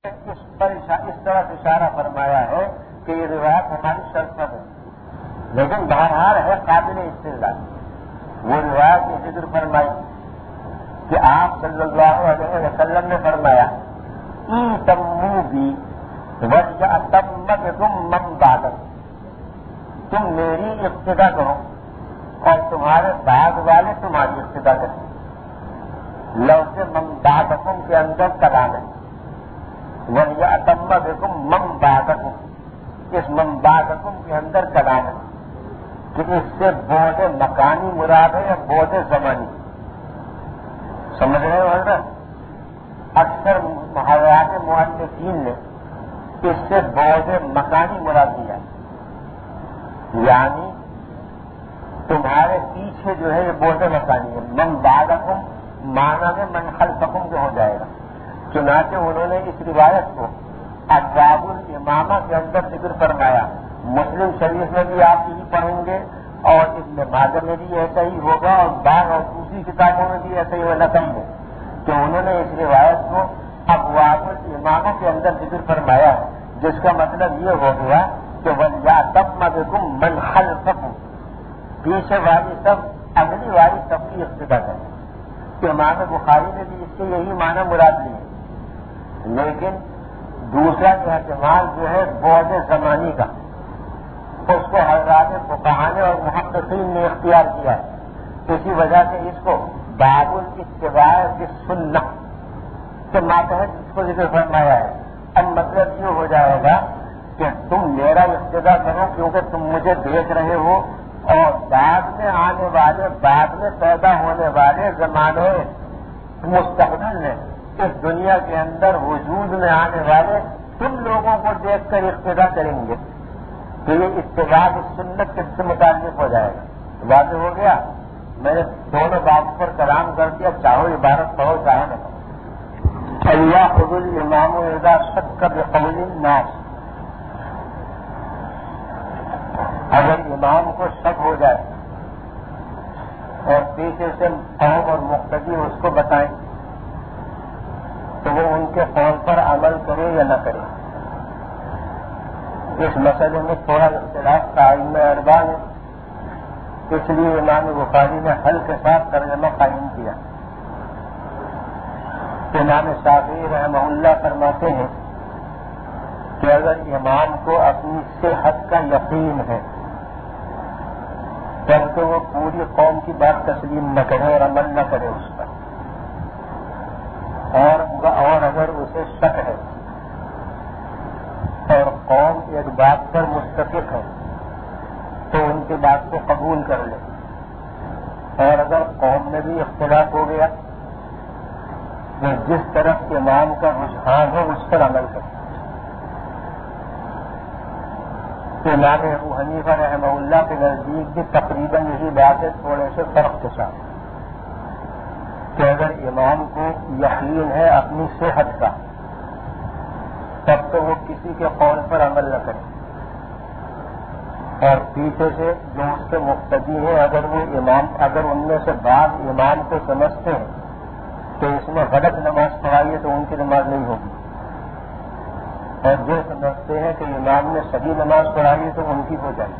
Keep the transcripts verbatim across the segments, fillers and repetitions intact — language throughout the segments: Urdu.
اس پر اس طرح اشارہ فرمایا ہے کہ یہ روایت ہماری شرط پر ہے، لیکن بہرحال ہے قابل استدلال۔ وہ روایت نے ذکر فرمائی کہ آپ صلی اللہ علیہ وسلم نے فرمایا ای تمو بھی وجہ تم تم من بادت، تم میری اقتدا کرو اور تمہارے بعد والے تمہاری اقتدا کریں۔ لفظ من بعدکم کے اندر کلام ہے، وجہ تم تم من بادکم، اس من بادکم کے اندر کلام ہے کہ اس سے بعد مکانی مراد ہے یا بعد زمانی؟ سمجھ رہے ہو حضرت؟ اکثر حضرات مؤلفین نے اس سے بعد مکانی مراد دیا، یعنی تمہارے پیچھے جو ہے یہ بعد مکانی ہے۔ من بعدکم معنی میں من خلفکم جو ہو جائے گا۔ چنانچہ انہوں نے اس روایت کو ابواب الامامہ کے اندر ذکر فرمایا۔ مسلم شریف میں بھی آپ یہی پڑھیں گے اور ابن ماجہ میں بھی ایسا ہی ہوگا اور بعض اور دوسری کتابوں میں بھی ایسا ہی ہونا چاہیے کہ انہوں نے اس روایت کو ابواب الامامہ کے اندر ذکر فرمایا ہے، جس کا مطلب یہ ہو گیا کہ وَلْيَأْتَمَّ مَنْ خَلْفَكُمْ، پیچھے والی سب اگلی والی سب کی اقتدا کریں۔ امام بخاری نے بھی اس کے یہی معنی مراد لیے، لیکن دوسرا احتمال جو ہے بعد زمانی کا، اس کو حضرات فقہاء اور محققین نے اختیار کیا ہے۔ اسی وجہ سے اس کو باب الاتباع بالسنہ کے ماتحت اس کو ذکر فرمایا ہے۔ اب مطلب یہ ہو جائے گا کہ تم میرا اقتدا کرو کیونکہ تم مجھے دیکھ رہے ہو، اور بعد میں آنے والے بعد میں پیدا ہونے والے زمانے مستقبل میں اس دنیا کے اندر وجود میں آنے والے تم لوگوں کو دیکھ کر اقتدا کریں گے، تو یہ اتباع سنت سے متعلق ہو جائے گا۔ واضح ہو گیا؟ میں نے دونوں باتوں پر کلام کر دیا، چاہو عبارت پڑھو چاہے نہ پڑھو۔ اللہ خود الامام اذا شک بقول الناس، اگر امام کو شک ہو جائے اور پیچھے سے قوم اور مقتدی اس کو بتائیں تو وہ ان کے قول پر عمل کرے یا نہ کرے۔ اس مسئلے میں تھوڑا اختلاف قائم اربا ہے، اس لیے امام بخاری نے حل کے ساتھ ترجمہ قائم کیا۔ امام شافعی رحمہ اللہ فرماتے ہیں کہ اگر امام کو اپنی صحت کا یقین ہے جب کہ وہ پوری قوم کی بات تسلیم نہ کرے اور عمل نہ کرے اس پر، اور اور اگر اسے شک ہے اور قوم ایک بات پر متفق ہے تو ان کی بات کو قبول کر لے، اور اگر قوم میں بھی اختلاف ہو گیا تو جس طرف امام کا رجحان ہو اس پر عمل کرے۔ امام ابو حنیفہ رحمہ اللہ کے نزدیک بھی تقریباً یہی بات ہے، تھوڑے سے فرق کے ساتھ، کہ اگر امام کو یقین ہے اپنی صحت کا تب تو وہ کسی کے قول پر عمل نہ کرے، اور پیچھے سے جو اس کے مقتدی ہیں اگر وہ امام اگر ان میں سے بعض امام کو سمجھتے ہیں کہ اس میں غلط نماز پڑھائی ہے تو ان کی نماز نہیں ہوگی، اور جو سمجھتے ہیں کہ امام نے صحیح نماز پڑھائی تو ان کی ہو جائے۔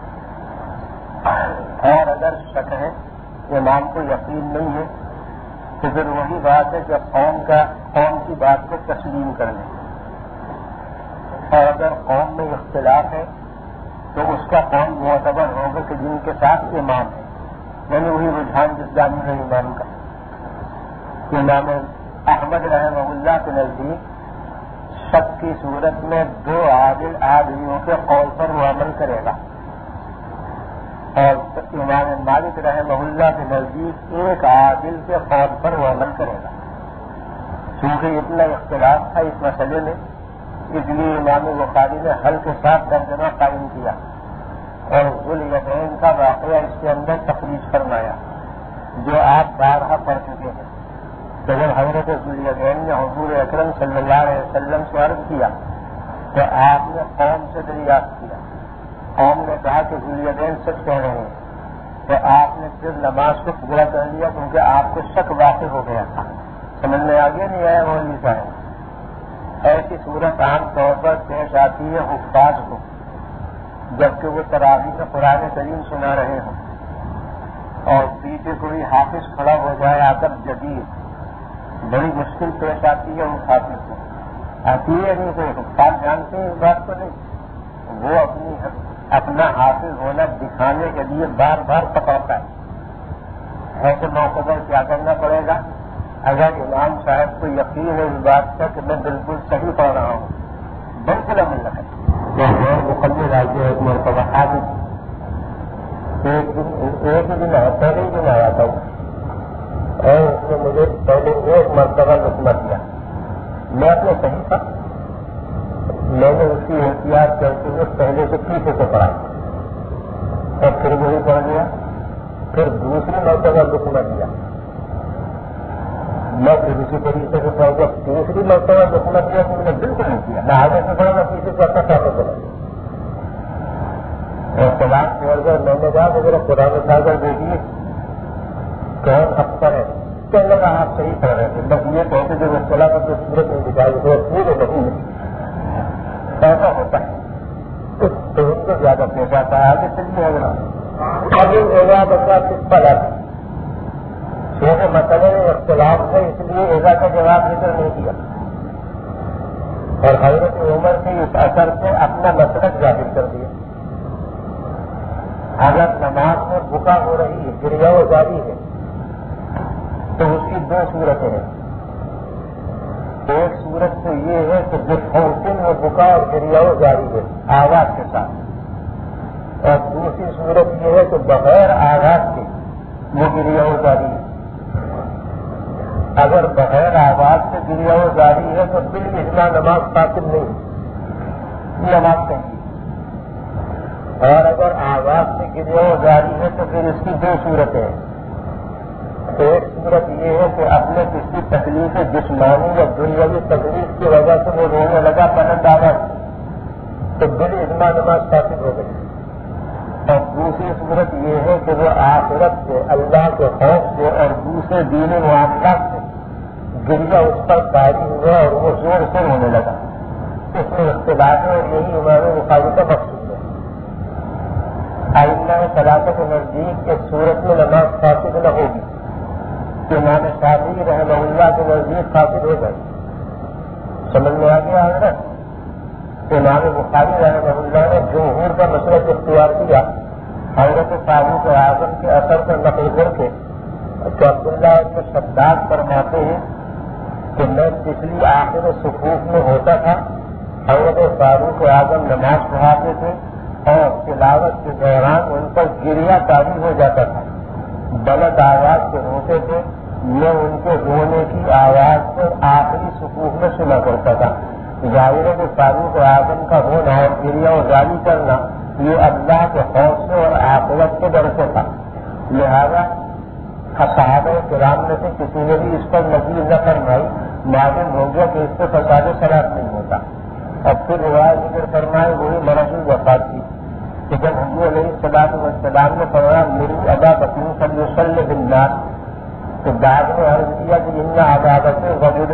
اور اگر شک ہے امام کو یقین نہیں ہے تو پھر وہی بات ہے کہ قوم کا قوم کی بات کو تسلیم کر لیں، اور اگر قوم میں اختلاف ہے تو اس کا قوم معتبر ہوگا کہ جن کے ساتھ امام ہے، یعنی وہی رجحان جس جانب ہے امام کا۔ امام احمد رحمہ اللہ کے نزدیک شک کی صورت میں دو عادل آدمیوں کے قول پر وہ عمل کرے گا، اور امام مالک رحمہ اللہ کے نزدیک ایک عادل کے قول پر وہ عمل کرے گا۔ چونکہ اتنا اختلاف تھا اس مسئلے میں، اس لیے امام بخاری نے حل کے ساتھ ترجمہ قائم کیا اور ذوالیدین کا واقعہ اس کے اندر تخریج فرمایا، جو آپ بارہا پڑھ چکے ہیں۔ جب حضرت ذوالیدین نے حضور اکرم صلی اللہ علیہ وسلم سے عرض کیا تو آپ نے قوم سے دریافت کیا، قوم نے کہا کہ ذوالیدین سچ کہہ رہے ہیں، تو آپ نے پھر نماز کو پورا کر لیا کیونکہ آپ کو شک واقع ہو گیا تھا۔ سمجھ میں آگے نہیں آیا مولوی صاحب؟ ایسی صورت عام طور پر پیش آتی ہے حفاظ کو، جبکہ وہ تراویح میں قرآن کریم سنا رہے ہوں اور پیچھے کوئی حافظ کھڑا ہو جائے ادب جدید، بڑی مشکل پیش آتی ہے اس حافظ کو، آتی ہے نہیں کوئی حفاظ جانتے ہیں اس بات کو نہیں، وہ اپنی اپنا حافظ ہونا دکھانے کے لیے بار بار پکڑتا ہے۔ ایسے موقع پر کیا کرنا پڑے گا؟ اگر امام صاحب کو یقین ہے اس بات کا کہ میں بالکل صحیح پڑھ رہا ہوں، بالکل عمل رکھے مقدم راجیہ ایک مرتبہ حافظ ایک دن ایک ہی دن پہلے ہی دن آیا تھا اور اس نے مجھے پہلے ایک مرتبہ لکھنا دیا، میں اپنے صحیح تھا، میں نے اس کی احتیاط کرتے ہوئے پہلے سے پیچھے سے پڑھا اور پھر وہی پڑھ گیا، پھر دوسری مرتبہ لکھنا دیا، میں پھر اسی طریقے سے پڑھ گیا، تیسری مرتبہ لکھنا دیا تو میں نے بالکل نہیں کیا، میں آگے سے پڑھا میں پیچھے سے اپنا کافی پڑھا اور سلام چھوڑ کر میں نے کہا کہ میرا قرآن اٹھا کر دیکھیے کون اکثر ہے، کہنے لگا آپ صحیح پڑھ رہے تھے، بس یہ کہتے تھے وہ چلا کر تو سورج نہیں دکھائی تھے پورے نہیں ایسا ہوتا ہے، اس تو ان کو زیادہ پیش آتا ہے۔ آگے چلیے اگلا ابھی ایزا بچہ کس پر آتا چھوٹے مسئلے میں اختلاف ہے، اس لیے ایزا کا جواب ذکر نہیں کیا اور حضرت عمر کی اس اثر سے اپنا مسلک ظاہر کر دیا۔ اگر نماز میں بکا ہو رہی ہے، گریا و جاری ہے، تو اس کی دو صورتیں ہیں، ایک صورت تو یہ ہے کہ جس ممکن میں بکا اور گریا و جاری ہے آواز کے ساتھ، اور دوسری صورت یہ ہے کہ بغیر آواز کے وہ گریا و جاری ہے۔ اگر بغیر آواز سے گریا و جاری ہے تو بالاجماع نماز قاصر نہیں، نماز کہیں، اور اگر آواز سے گریا و جاری ہے تو پھر اس کی دو صورتیں ہیں۔ ایک صورت یہ ہے کہ اپنے کسی تکلیف جسمانی یا دنیاوی تکلیف کی وجہ سے وہ رونے لگا بلند آواز، تو بالاجماع نماز قاصر ہو گئی، اور دوسری صورت یہ ہے کہ وہ آخرت سے، اللہ کے خوف سے اور دوسرے دینی معاملات سے گریا اس پر طاری ہوا اور وہ زور سے رونے لگا، اس میں اختلاف ہے اور یہی امام بخاری کا مقصود ہے۔ ائمہ ثلاثہ کے نزدیک اس صورت میں نماز فاسد نہ ہوگی، امام شافعی رحمہ اللہ کے نزدیک فاسد ہو گئی، سمجھ میں آ گیا حضرت؟ امام بخاری رحمہ اللہ نے جمہور کا مسلک اختیار کیا، حضرت فاروق اعظم کے اثر پر نقل کر کے کہ عبداللہ کے شداد فرماتے ہیں کہ میں پچھلی آخر صفوف میں ہوتا تھا، حضرت فاروق اعظم نماز پڑھاتے تھے اور تلاوت کے دوران ان پر گریا طاری ہو جاتا تھا، بلند آواز سے روتے تھے، میں ان کے رونے کی آواز کو آخری صفوف میں سنا کرتا تھا۔ ظاہر ہے کہ فاروق اعظم کا رونا اور گریا و جاری کرنا یہ اللہ کے خوف سے اور آخرت کے ڈر سے تھا، لہذا صحابہ کرام میں سے کسی نے بھی اس پر نظیر نہ فرمائی، معلوم ہو گیا کہ اس سے فساد صلاۃ نہیں ہوتا۔ اب پھر روایت ذکر فرمائے وہی مرض الوفات کی کہ جب حضور علیہ الصلوۃ والسلام نے فرمایا میری ابا بکر فلیصلی بالناس، تو بعد میں عرض کیا کہ ان عبادت رجل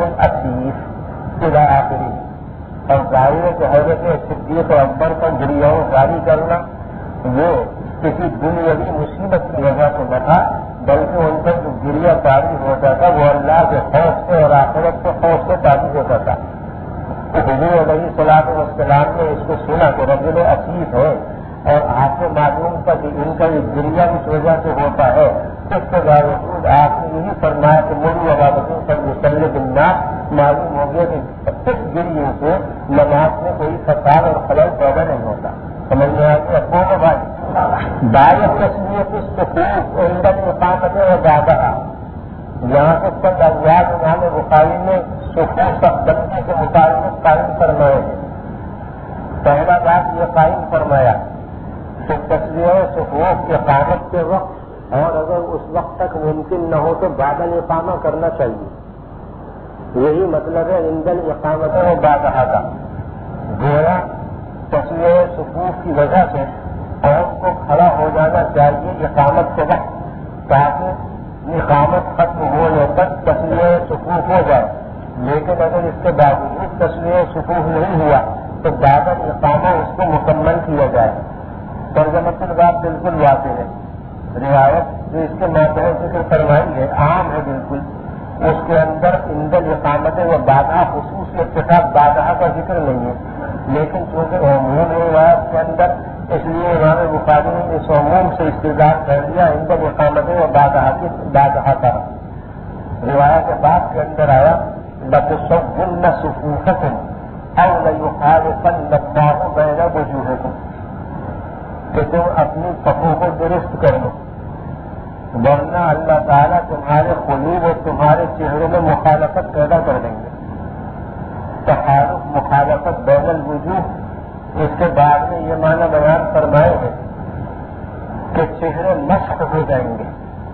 عفیف الی آخری، اور ظاہر ہے کہ حضرت صدیق اکبر پر گریا و جاری کرنا وہ کسی دنیاوی مصیبت کی وجہ سے نہ تھا، بلکہ ان پر جو گریا جاری ہوتا تھا وہ اللہ کے خوف سے اور آخرت کے خوف سے جاری ہوتا تھا۔ حضور علیہ الصلوۃ والسلام نے اس کو سنا کہ رجل عفیف ہے اور آپ کو معلوم تھا کہ ان کا یہ گریا اس وجہ سے ہوتا ہے، اس کے باوجود آپ نے یہی فرمایا کہ میری عبادت پر مسلح بالناس، معلوم ہو گیا کہ اس گریے سے نماز میں کوئی فساد اور خلل پیدا نہیں ہوتا۔ سمجھ میں آتی ابو کا بھائی باعث تصویر کی سکوت عندن اقامت و زیادہ، یہاں سے چند ازواج امام بخاری نے سکوت بندی کے متعلق قائم فرمائے ہیں۔ پہلا بات یہ قائم فرمایا کہ تصویر سکوت اقامت کے وقت اور اگر اس وقت تک ممکن نہ ہو تو بعد الاقامہ کرنا چاہیے، یہی مطلب ہے عندن اقامت و زیادہ کا۔ گویا تصویر سکوت کی وجہ سے قوم کو کھڑا ہو جانا چاہیے اقامت کے وقت، تاکہ اقامت ختم ہونے تک تصویر سکوت ہو جائے، لیکن اگر اگر اس کے باوجود تسویہ صفوف نہیں ہوا تو بعد اقامہ اس کو مکمل کیا جائے. ترجمۃ الباب بالکل واضح ہے. روایت جو اس کے ماتحت ذکر فرمائی ہے عام ہے بالکل. اس کے اندر اندر اقامت و بادہ خصوصی اتفاق بادہ کا ذکر نہیں ہے، لیکن چونکہ عموم روایت کے اندر اس لیے امام بخاری نے اس عموم سے استدلال کر دیا اندر اقامت و بادہ کی بادہ کا. روایت بعد کے اندر آیا لَتُصَوُّنَّ صُفُوفَكُمْ أَوْ لَيُخَالِفَنَّ اللَّهُ بَيْنَ وُجُوهِكُمْ کہ تم اپنی صفوں کو درست کر لو، ورنہ اللہ تعالیٰ تمہارے قلوب اور تمہارے چہروں میں مخالفت پیدا کر دیں گے. تخالف مخالفت بین الوجوہ اس کے بعد میں یہ معنی بیان فرمائے ہیں کہ چہرے مسخ ہو جائیں گے،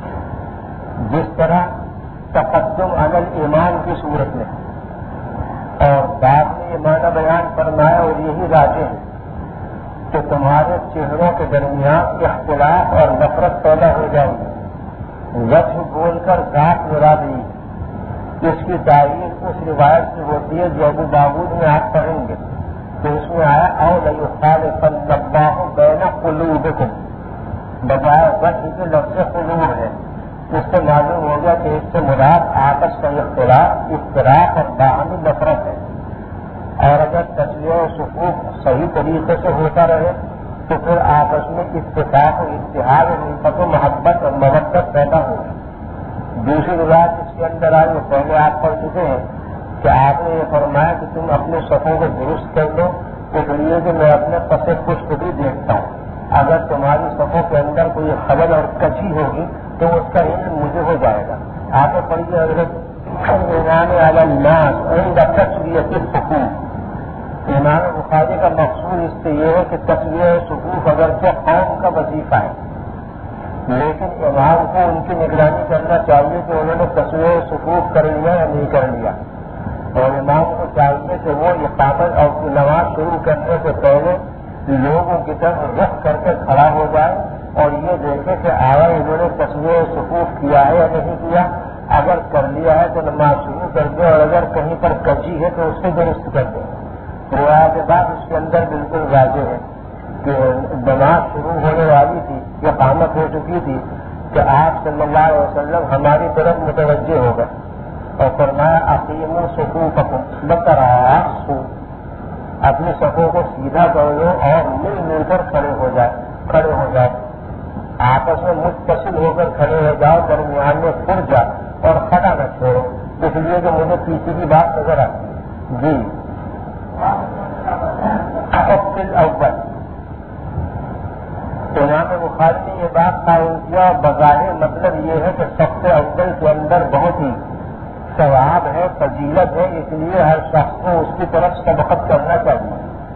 جس طرح تقدم علی الایمان کی صورت میں، اور بعد میں یہ معنی بیان فرمایا اور یہی راجح ہے کہ تمہارے چہروں کے درمیان اختلاف اور نفرت پیدا ہو جائے گی. وجہ بول کر ذات مراد نہیں. اس کی تعریف اس روایت سے ہوتی ہے جو ابو داؤد میں آپ پڑھیں گے تو اس میں آیا او لیخالفن اللہ بین قلوبکم، بجائے وجہ کے لفظ قلوب ہے. اس سے معلوم ہو گیا کہ اس سے مراد آپس کا اختلاف اختلاف اور باہمی نفرت ہے. اور اگر تسویہ و صفوف صحیح طریقے سے ہوتا رہے تو پھر آپس میں اتفاق و اتحاد اور الفت و محبت اور مودت پیدا ہوگی. دوسری روایت اس کے اندر آئی وہ پہلے آپ پڑھ چکے ہیں کہ آپ نے یہ فرمایا کہ تم اپنے صفوں کو درست کر دو، اس لیے کہ میں اپنے پسے پشت بھی دیکھتا ہوں. اگر تمہاری صفوں کے اندر کوئی خلل اور کچی ہوگی تو اس کا علم مجھے ہو جائے گا. آگے پڑھیے حضرت امام علی الناس عند تسویۃ الصفوف. امام بخاری کا مقصود اس سے یہ ہے کہ تسویہ صفوف اگرچہ قوم کا وظیفہ ہے، لیکن امام کو ان کی نگرانی کرنا چاہیے کہ انہوں نے تسویہ صفوف کر لیا یا نہیں کر لیا. اور امام کو چاہیے کہ وہ اقامت اور نماز شروع کرنے سے پہلے لوگوں کی طرف رخ کر کے کھڑا ہو جائے اور یہ دیکھے کہ آیا انہوں نے تسویہ صفوف کیا ہے یا نہیں کیا. اگر کر لیا ہے تو نماز شروع کر دے، اور اگر کہیں پر کچی ہے تو اس سے درست کر دے. روایت کے بعد اس کے اندر بالکل واضح ہے کہ نماز شروع ہونے والی تھی، اقامت ہو چکی تھی کہ آپ صلی اللہ علیہ وسلم ہماری طرف متوجہ ہو گئے اور فرمایا اقیموا صفوفکم بتراصوا، اپنی صفوں کو سیدھا کر لو اور مل مل کر کھڑے ہو جائے کھڑے ہو جائے آپس میں متصل ہو کر کھڑے ہو جاؤ، درمیان میں پھر جا اور کھڑا نہ چھوڑو، اس لیے کہ مجھے پیچھے کی بات نظر آتی. جی اول امام بخاری نے یہ بات قائم کیا، بظاہر مطلب یہ ہے کہ سب سے اول کے اندر بہت ہی ثواب ہے، فضیلت ہے، اس لیے ہر شخص کو اس کی طرف سبقت کرنا چاہیے.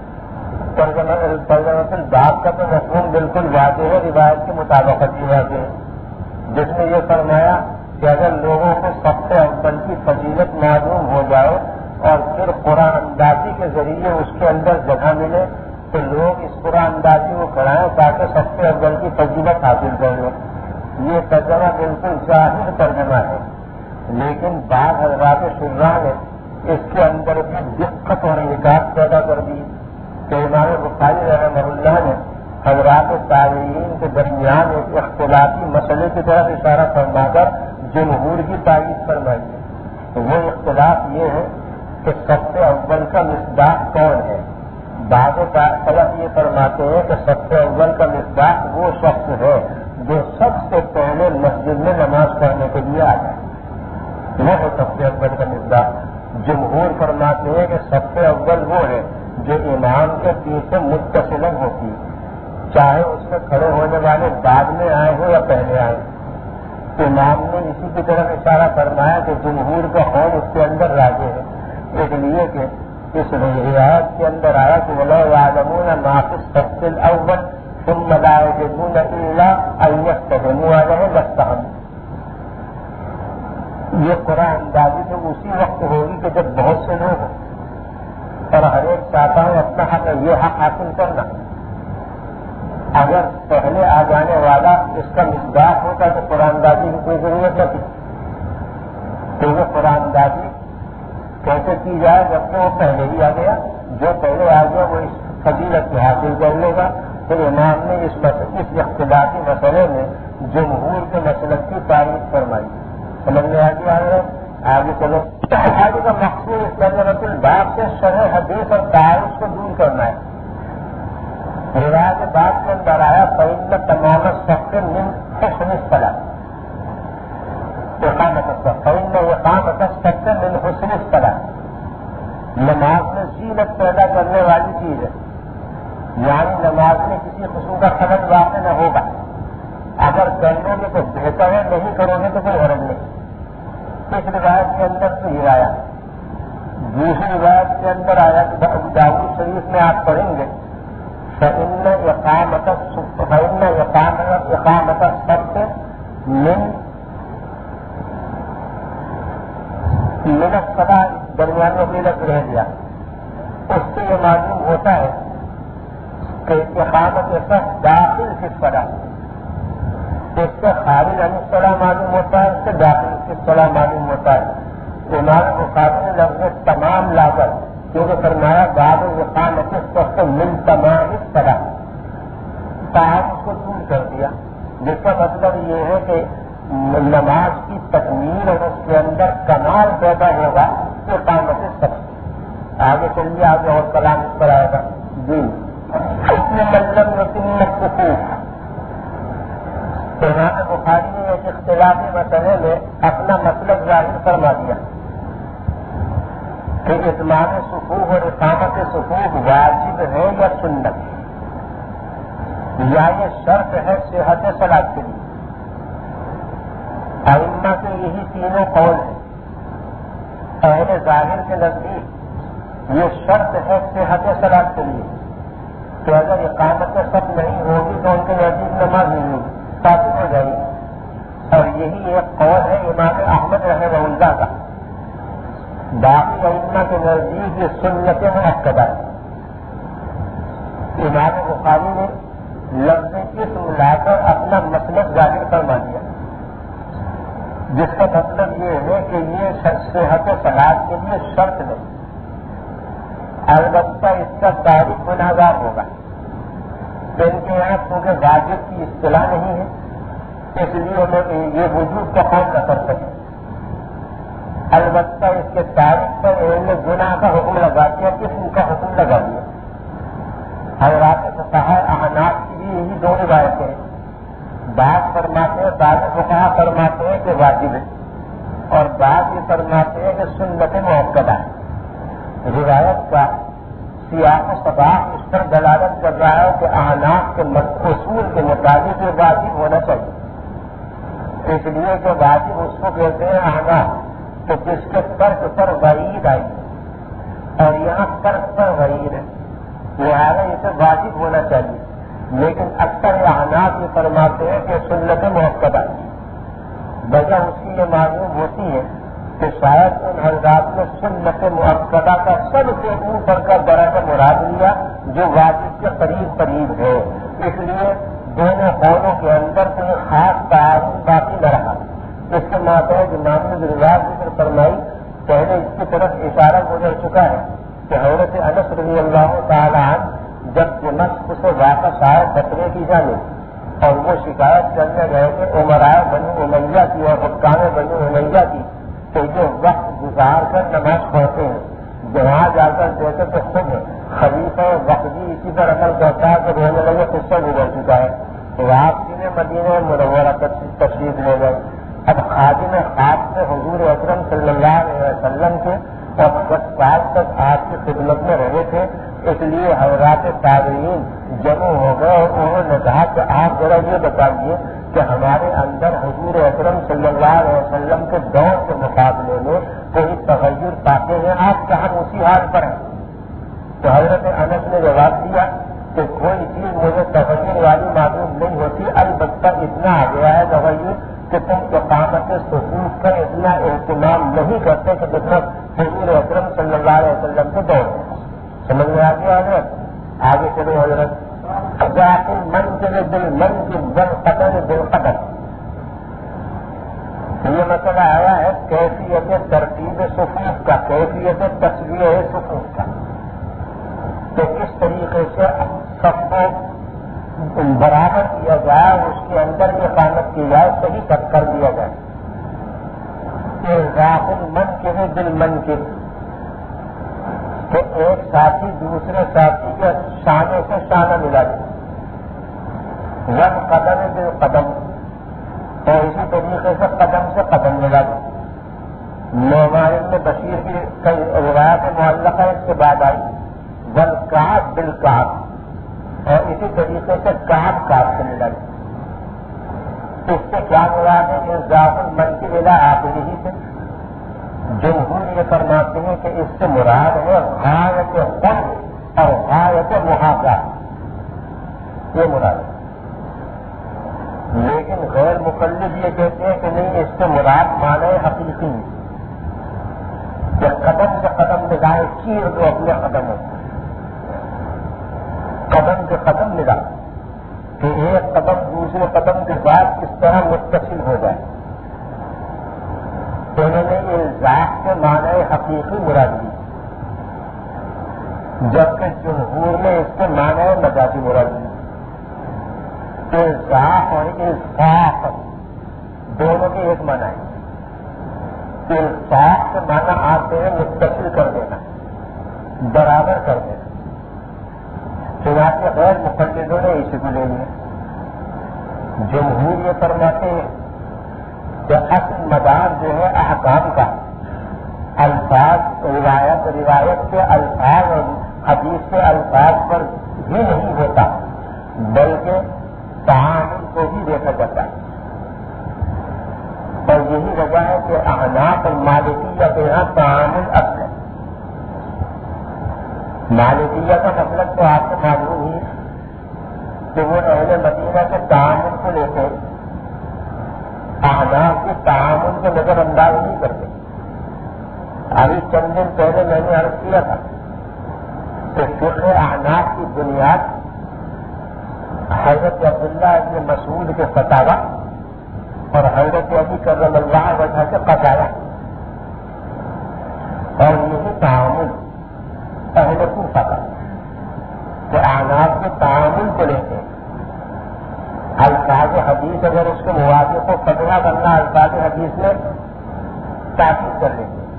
ترجمۃ الباب کا تو مفہوم بالکل واضح ہے، روایت کے مطابقت کی واضح ہے، جس میں یہ فرمایا کہ اگر لوگوں کو سب سے اول کی فضیلت معلوم ہو جائے اور پھر قرآن اندازی کے ذریعے اس کے اندر جگہ ملے تو لوگ اس قرآن اندازی کو کرائیں تاکہ سب سے اول کی فضیلت حاصل کر لیں. یہ ترجمہ بالکل ظاہر ترجمہ ہے، لیکن بعض حضرات شراح نے اس کے اندر بھی دقت اور نکات پیدا کر دی کہ امام بخاری رحمہ اللہ نے حضرات تابعین کے درمیان ایک اختلافی مسئلے کی طرف اشارہ فرما کر جمہور کی تعریف فرمائی ہے. وہ اختلاف یہ ہے کہ سب سے اول کا مصداق کون ہے. بعض طرف یہ فرماتے ہیں کہ سب سے اول کا مصداق وہ شخص ہے جو سب سے پہلے مسجد میں نماز پڑھنے کے لیے آتا ہے، وہ ہے سب سے اول کا مصداق. جمہور فرماتے ہیں کہ سب سے اول وہ ہے جو امام کے پیچھے متصل ہوتی ہے، چاہے اس میں کھڑے ہونے والے بعد میں آئے ہو یا پہلے آئے. امام نے اسی کی طرف اشارہ فرمایا کہ جمہور کا قول اس کے اندر راجح ہے، اس لیے کہ اس روایت کے اندر آیا کہ وَلَا يَعْلَمُونَ مَا فِي الصَّفِّ الْأَوَّلِ ثُمَّ لَا يَجِدُونَ إِلَّا أَن يَسْتَهِمُوا عَلَيْهِ لَاسْتَهَمُوا. یہ قرآن اندازی تو اسی وقت ہوگی کہ جب بہت سے لوگ ہوں اور ہر ایک چاہتا ہے اپنا حق یہ حق حاصل کرنا. اگر پہلے آ جانے والا اس کا مصداق ہوتا تو قرآن اندازی کی کوئی ضرورت نہ تھی، تو وہ قرآن اندازی کیسے کی جائے جبکہ وہ پہلے ہی آ گیا، جو پہلے آ گیا وہ اس فضیلت کو حاصل کر لے گا. پھر امام نے اس اس اختلافی مسئلے میں جمہور کے مسلک کی تعریف فرمائی. سمجھ میں آ گیا ہے. آگے چلو. آگے کا مقصود اس ترجمۃ الباب سے شرح حدیث اور تعارف کو دور کرنا ہے. روایت بات کے اندر آیا فإن تمام الصف من حسن الصلاۃ. اقامت الصف فإن اقامت الصف من حسن الصلاۃ. نماز میں زینت پیدا کرنے والی چیز ہے، یعنی نماز میں کسی قسم کا خلل واقع نہ ہوگا. اگر کرنے میں تو بہتر ہے، نہیں کرو گے تو کوئی حرج نہیں. اس روایت کے اندر تو یہ آیا. دوسری روایت کے اندر آیا کہ ابو داؤد شریف میں آپ پڑھیں گے فإن اقامت فإن اقامت اقامت الصف من من الصلاۃ. درمیان میں قیلت رہ گیا. اس سے یہ معلوم ہوتا ہے کہ اقامت صف داخل کی صلاۃ، اس سے خارج عن الصلاۃ معلوم ہوتا ہے، اس سے داخل کی صلاۃ معلوم ہوتا ہے. امام بخاری نے لفظ تمام لا کر کیونکہ فرمایا باب اقامت الصف من تمام الصلاۃ، تاہم اس کو دور کر دیا، جس کا مطلب یہ ہے کہ نماز کی تکمیل اور اس کے اندر کمال پیدا ہوگا اقامت الصف. آگے چلیے، آگے اور کلام اس پر آئے گا. جی اس میں مطلب یتم الصفوف. امام بخاری نے ایک اختلافی مسئلے میں اپنا مطلب ظاہر فرما دیا کہ اتمام صفوف اور اقامت صفوف واجب ہے یا سنت، یا یہ شرط ہے صحت صلاۃ کے لیے. ائمہ کے یہی تینوں قول ہیں. اہل ظاہر کے نزدیک یہ شرط ہے صحت صلاۃ کے لیے کہ اگر اقامت صف نہیں ہوگی تو ان کے نزدیک نماز نہیں ہوگی، ثابت ہو جائے گی. اور یہی ایک قول ہے امام احمد رحمہ اللہ کا. باقی ائمہ کے نزدیک یہ سنت مؤکدہ ہے. امام بخاری نے لفظ اسم لا کر اپنا مطلب ظاہر فرما دیا، جس کا مطلب یہ ہے کہ یہ صحت صلاۃ کے لیے شرط نہیں، البتہ اس کا تاریخ گناہگار ہوگا. ان کے یہاں کیونکہ واجب کی اصطلاح نہیں ہے اس لیے ہمیں یہ وجود کا قول نہ کر سکے. البتہ اس کے تاریخ پر انہوں نے گناہ کا حکم لگا دیا، اسم کا حکم لگا دیا. حضرات فقہاء احناف کی بھی یہی دو روایتیں ہیں. بعض فرماتے ہیں، بعض فقہاء فرماتے ہیں کہ واجب ہے، اور بعض یہ فرماتے ہیں کہ سنت مؤکدہ ہے. روایت کا سیاق و سباق اس پر دلالت کر رہا ہے کہ احناف کے اصول کے مطابق یہ واجب ہونا چاہیے. اس لیے کہ واجب اس کو کہتے ہیں احناف تو جس کے ترک پر وعید آئی، اور یہاں ترک پر وعید ہے، لہٰذا اسے واجب ہونا چاہیے. لیکن اکثر احناف یہ فرماتے ہیں کہ سنت مؤکدہ. وجہ اس کی یہ معلوم ہوتی ہے کہ شاید ان حضرات نے سنت مؤکدہ کا سب سے اوپر کا درجہ مراد لیا جو واجب کے قریب قریب ہے. اس لیے دونوں قولوں کے اندر کوئی خاص تعارف باقی نہ رہا. اس کے ماتحت امام نے روایت ذکر فرمائی، پہلے اس کی طرف اشارہ گزر چکا ہے کہ حضرت انس رضی اللہ تعالی عنہ جب دمشق سے واپس آئے بکرے کی جانب اور وہ شکایت کرنے گئے کہ عمرائے بنو امیہ کی اور حکام بنو امیہ کی تو جو وقت گزار کر نماز پڑھتے ہیں، جہاں جا کر دیکھتے تو خود خلیفہ وقتی اسی پر عمل کرتا ہے کہ رونے لگے قصہ گزر چکا ہے. تو آپ جی نے مدینہ منورہ تشریف لے گئے. اب خادم خاص سے حضور اکرم صلی اللہ علیہ وسلم کے اور دس سال تک آپ کی خدمت میں رہے تھے، اس لیے حضرات تابعین جمع ہو گئے اور انہوں نے کہا کہ آپ ذرا یہ بتائیے کہ ہمارے اندر حضور اکرم صلی اللہ علیہ وسلم کے دور کے مقابلے میں کوئی تغیر پاتے ہیں آپ کہ ہم اسی حال پر ہیں. تو حضرت انس نے جواب دیا کہ کوئی چیز مجھے تغیر والی معلوم نہیں ہوتی، البتہ اتنا آ گیا ہے تغیر کہ تم اقامت صفوف کا اتنا اہتمام نہیں کرتے کہ جتنا حضور اکرم صلی اللہ علیہ وسلم کے دور میں. سمجھ میں آ گیا حضرت؟ آگے چلے حضرت. من کے دل من کی بل قدر دل قدر یہ مسئلہ آیا ہے کیفیت ترتیب صفوف کا، کیفیت سکون کا، کہ کس طریقے سے سب کو برابر کیا جائے، اس کے اندر اقامت کی جائے، صحیح تک کر دیا جائے. الزاق المنکب بالمنکب، کہ ایک ساتھی دوسرے ساتھی کے شانے سے شانہ ملا دے. والقدم بالقدم، اور اسی طریقے سے قدم سے قدم ملا دے. نعمان بن بشیر کی کئی روایت معلقہ اس کے بعد آئی. والکعب بالکعب، اور اسی طریقے سے کعب کعب سے ملا دے. اس سے کیا مراد ہے؟ الزاق المنکب الی آخرہ ہی سے جمہور یہ فرماتے ہیں کہ اس سے مراد ہے غایت خلق اور غایت محاذہ، یہ مراد ہے. لیکن غیر مقلد یہ کہتے ہیں کہ نہیں، اس سے مراد معنی حقیقی ہے کہ قدم سے قدم ملائے، چیر دو اپنے قدموں، قدم سے قدم ملا کہ ایک قدم دوسرے قدم کے بعد کس طرح متصل ہو جائے. تو انہوں نے الزاق کے معنی حقیقی مراد دی، جبکہ جمہور نے اس کے معنی مجازی مراد دی. الزاق اور الصاق دونوں کے ایک معنی ہے. الصاق کے معنی آتے ہیں متصل کر دینا، برابر کر دینا. چنانچہ غیر مقلدوں نے اسی کو لے لیا. جمہور یہ فرماتے ہیں کہ اصل مدار جو ہے احکام کا، الفاظ روایت روایت کے الفاظ اور حدیث کے الفاظ پر ہی نہیں ہوتا، بلکہ تعامل کو بھی دیکھا جاتا ہے. اور یہی وجہ ہے کہ احناف اور مالکیہ کے یہاں تعامل اصل ہے. مالکیہ کا مطلب تو آپ کو معلوم ہی کہ وہ اہل مدینہ کے تعامل کو لیتے ہیں، احناف کے تعامل کو نظر انداز نہیں کرتے. ابھی چند دن پہلے میں نے عرض کیا تھا کہ فقہ احناف کی بنیاد حضرت عبداللہ ابن مسعود کے فتاوی اور حضرت علی کرم اللہ وجہ سے قضایا، اور یہی تعامل اہل کوفہ کا کہ احناف کے تعامل کو لیتے ہیں. الفاظ حدیث اگر اس کے موافق کو فتویٰ کرنا الفاظ حدیث میں تاکید کر لیتے ہیں.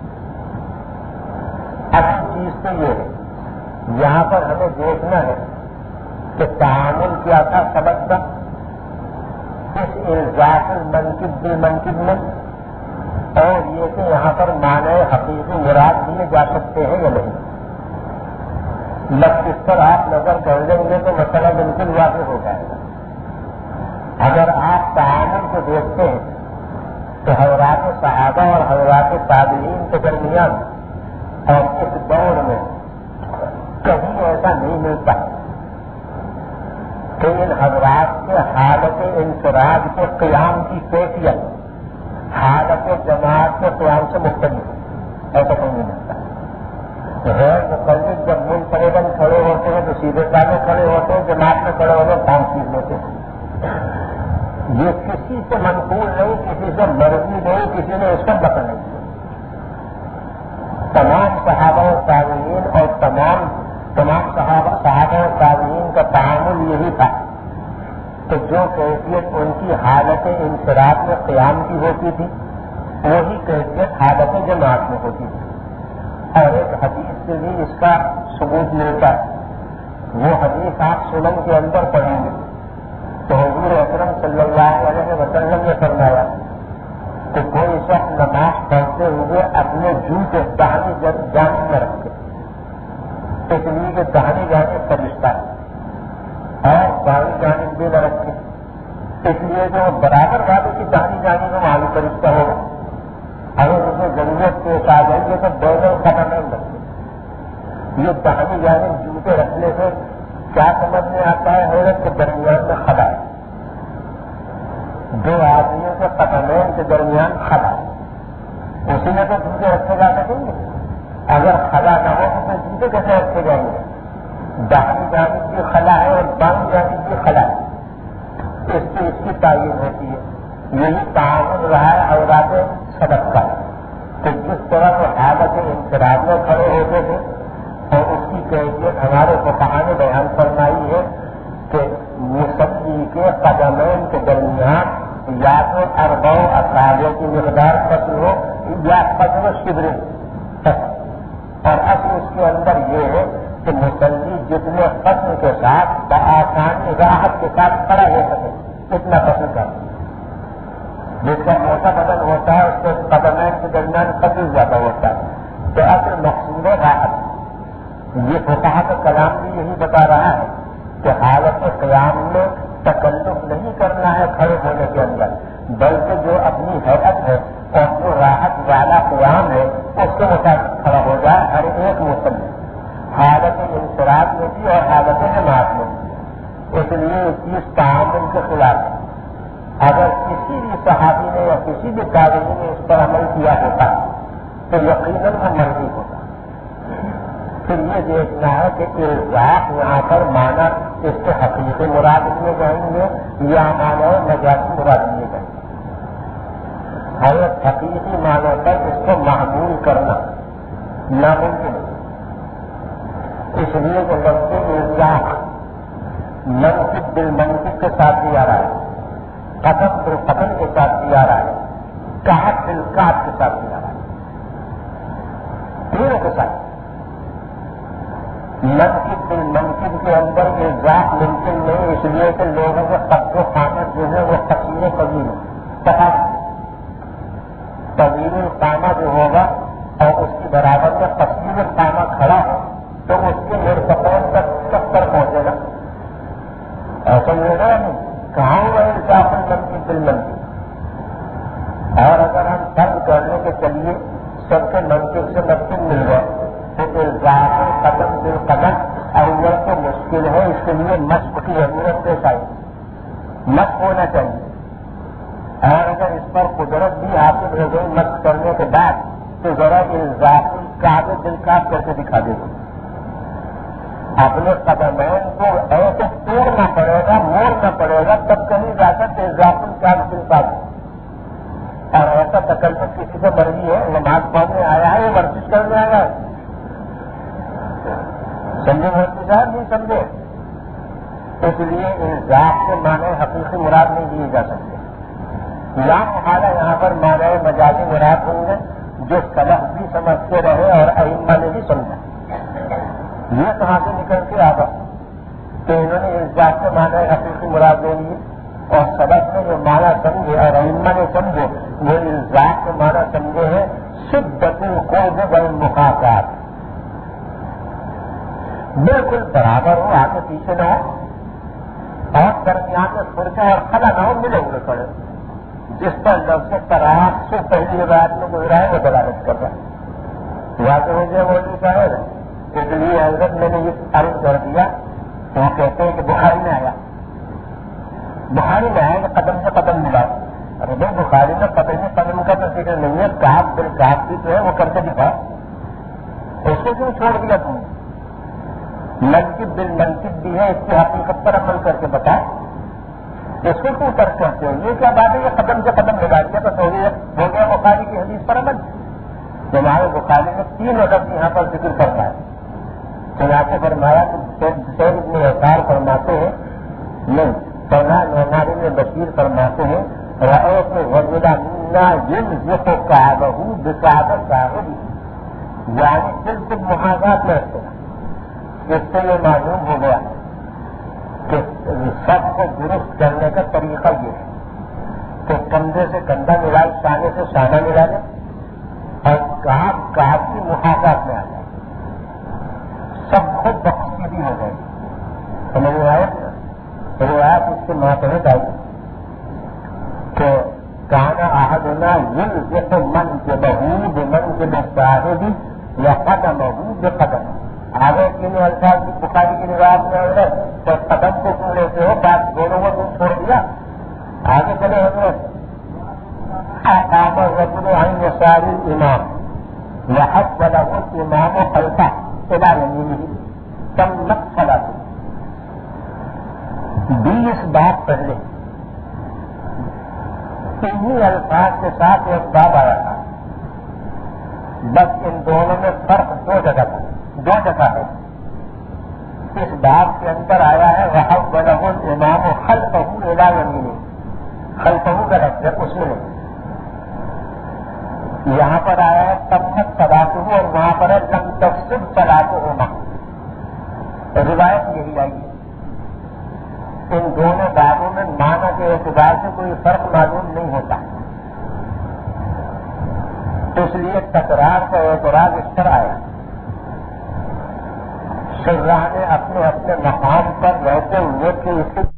اصل چیز تو یہ ہے، یہاں پر ہمیں دیکھنا ہے کہ تعامل کیا تھا سبق کا اس الزاق المنکب بالمنکب میں، اور یہ کہ یہاں پر معنی حقیقی مراد دیے جا سکتے ہیں یا نہیں. بس اس پر آپ نظر کر لیں گے تو مسئلہ بالکل واضح ہو جائے گا. اگر آپ تعامل کو دیکھتے ہیں تو حضرات صحابہ اور حضرات تابعین کے درمیان اور اس دور میں کہیں ایسا نہیں ملتا کہ ان حضرات کے حالت انفراد کے قیام کی کیفیت حالت جماعت کے قیام سے مختلف ہے، ایسا کہیں نہیں ملتا. غیر مقلد جب منفرداً کھڑے ہوتے ہیں تو سیدھے سادھے کھڑے ہوتے ہیں، جماعت میں کھڑے ہوتے ہیں کام سیکھ لیتے ہیں. یہ کسی سے منقول نہیں، کسی سے مرضی نہیں، کسی نے اس پر دخل نہیں کیا. تمام صحابہ و تابعین اور تمام تمام صحابہ صحابہ و تابعین کا تعامل یہی تھا کہ جو کیفیت ان کی حالت انفراد میں قیام کی ہوتی تھی وہی کیفیت حالت جماعت میں ہوتی تھی. اور ایک حدیث سے بھی اس کا ثبوت ملتا ہے. وہ حدیث آپ سنن کے اندر پڑھیں گے تو حضور اکرم صلی اللہ علیہ وسلم نے فرمایا کہ کوئی شخص نماز پڑھتے ہوئے اپنے جوتے داہنی جانب میں رکھے، اس لیے کہ داہنی جانب فرشتہ ہے، اور بائیں جانب بھی نہ رکھے اس لیے جو برابر والے کی داہنی جانب میں معلوم فرشتہ ہوگا. اگر اسے ضرورت پیش آ جائے گی تو دونوں قدم نہیں رکھتے. یہ داہنی جانب جوتے رکھنے سے کیا سمجھ میں آتا ہے؟ حضرت کے درمیان میں خلا ہے، دو آدمیوں کے قدمین کے درمیان خلا ہے، اسی میں تو جوتے رکھے جا سکیں گے. اگر خلا نہ ہو تو پھر جوتے کیسے رکھے جائیں گے؟ داہنی جانب بھی خلا ہے اور بائیں جانب بھی خلا ہے، اس سے اس کی تعین ہوتی ہے. یہی تعامل رہا ہے حضرات سبق کا کہ جس طرح وہ حالت انفراد میں کھڑے ہوتے تھے اس کے اندر یہ ہے کہ مصلی جتنے فصل کے ساتھ بآسانی راحت کے ساتھ کھڑا ہو سکے اتنا فصل کر جس کا موٹا بدن ہوتا ہے اس کے قدمین کے درمیان فصل زیادہ ہوتا ہے تو اصل مقصود ہے راحت. یہ فقہ کا کلام بھی یہی بتا رہا ہے کہ حالت قیام میں تکلف نہیں کرنا ہے کھڑے ہونے کے اندر، بلکہ جو اپنی حیثیت ہے اور جو راحت والا قیام ہے اس کے مطابق کھڑا ہو جائے ہر ایک مسلم حالت انفراد میں بھی اور حالت جماعت میں بھی. اس لیے اس چیز تعامل کے خلاف ہے. اگر کسی بھی صحابی نے یا کسی بھی تابعی نے اس پر عمل کیا ہوتا تو یقیناً وہ مرضی ہوتا. پھر یہ دیکھنا ہے کہ الزاق یہاں پر مانا اس کے حقیقی مراد لیے جائیں گے یا مانا مجازی مراد لیے جائیں گے. حالت حقیقی معنی پر اس کو معمول کرنا ناممکن ہے. اس لیے کہ لفظ الزاق منصب بالمنصب کے ساتھ بھی آ رہا ہے، قدم بالقدم کے ساتھ بھی آ رہا ہے، کاٹ بالکاٹ کے ساتھ بھی آ رہا ہے، تینوں کے ساتھ. منصب بالمنصب کے اندر یہ ذات ممکن نہیں، اس لیے کہ لوگوں کے قد و قامت جو ہے وہ تقسیم طویل ہے. طویل القامہ جو ہوگا اور اس کی برابر میں تقسیم القامہ کھڑا ہے تو اس کے مرتقون تک چکر پہنچے گا. ایسا نہیں ہوگا کہاں ہوا انصاف المنصب بالمنصب. اور اگر ہم فرض کرنے کے چلیے سب کے منصب سے منصب مل گئے تو الزام قدم بالقدم اول تو مشکل ہے. اس کے لیے مشق کی ضرورت پیش آئی، مشق ہونا چاہیے. اور اگر اس پر قدرت بھی حاصل ہو گئی مشق کرنے کے بعد تو ذرا الزامی کاغذ دلکاف کر کے دکھا دے گا. اپنے قدمین کو ایسے توڑنا پڑے گا، موڑنا پڑے گا، تب کہیں جا کر الزامی کاغذ دلکاف. اور ایسا تکلف کسی سے مرضی ہے نماز پڑھنے آیا ہے یہ ورزش کرنے آیا ہے. سمجھے مفتی صاحب نہیں سمجھے؟ اس لیے الزام کے معنی حقیقی مراد نہیں دیے جا سکتے. یا محالہ یہاں پر معنی مجازی مراد ہوں گے جو سلف بھی سمجھتے رہے اور ائمہ نے بھی سمجھا. یہ کہاں سے نکل کے آ گا کہ انہوں نے الزام کے معنی حقیقی مراد دے لیے اور سلف نے جو معنی سمجھے اور ائمہ نے سمجھے وہ الزام کے معنی سمجھے ہیں شدت القرب والمقاطعت، بالکل برابر ہو، آگے پیچھے نہ ہو اور درمیان میں فرقہ اور خلا نہ ہو، ملے ہوئے پڑے. جس پر لفظ تراق سے پہلی روایت میں گزرا ہے وہ دلالت کر رہا ہے. واضح ہو گیا مولوی صاحب. اس لیے حضرت میں نے یہ عرض کر دیا تو وہ کہتے ہیں کہ بخاری میں آیا بخاری میں آیا کہ قدم سے قدم ملا. ارے بھائی بخاری میں قدم سے قدم کا تو ذکر نہیں ہے، کاف بالکاف بھی تو ہے وہ کر کے دکھا. اس کو کیوں چھوڑ دیا تم نے؟ منصب بالمنصب بھی ہے، اس کی حقیقت پر عمل کر کے بتا. اس کو کیوں ترک کرتے ہو؟ یہ کیا بات ہے یہ قدم سے قدم لگا دیا تو ہو گیا بخاری کی حدیث پر عمل. ہمارے بخاری میں تین وقت یہاں پر ذکر کرنا ہے. چنانچہ فرمایا کہ سید ابن یسار فرماتے ہیں نہیں سنا نعمانی میں بشیر فرماتے ہیں رأیت الرجل منا یلزق کعبہ بکعبہ صاحبہ، یعنی بالکل محاذات میں رکھتے ہیں. اس سے یہ معلوم ہو گیا کہ سب کو درست کرنے کا طریقہ یہ ہے کہ کندھے سے کندھا ملا، شانے سے شانہ ملا لے اور کام کام کی محاذات میں آ جائے، سب خود بخشی بھی ہو جائے گی. سمجھ میں آئے روایت اس کے ماتحت آئی کہ کانا آہدنا یلزق منصبہ بصاحبہ یا قدمہ بقدمہ. آگے تینوں الفاظ کی بخاری کی روایت میں آ گئے تو قدم کو کیوں لیتے ہو؟ بات دونوں کو تم چھوڑ دیا. آگے چلے حضرت اقام الرجل عن يسار الامام وحب له الامام خلفه الى يمينه تمت صلاته. بیس بات پہلے انہی الفاظ کے ساتھ ایک باب آیا تھا، بس ان دونوں میں فرق دو جگہ تھا، دو جگہ ہے. اس باب کے اندر آیا ہے وحب له الامام خلفه الى يمينه، خلفه کا لفظ ہے اس میں یہاں پر آیا ہے تب تک صلاۃ ہو اور وہاں پر ہے لم تفسد صلاۃ ہونا. روایت یہی آئی ہے. ان دونوں باتوں میں معنی کے اعتبار سے کوئی فرق معلوم نہیں ہوتا. اس لیے تکرار کا اعتراض اس پر آیا. شرح نے اپنے اپنے مقام پر رہتے ہوئے کہ اس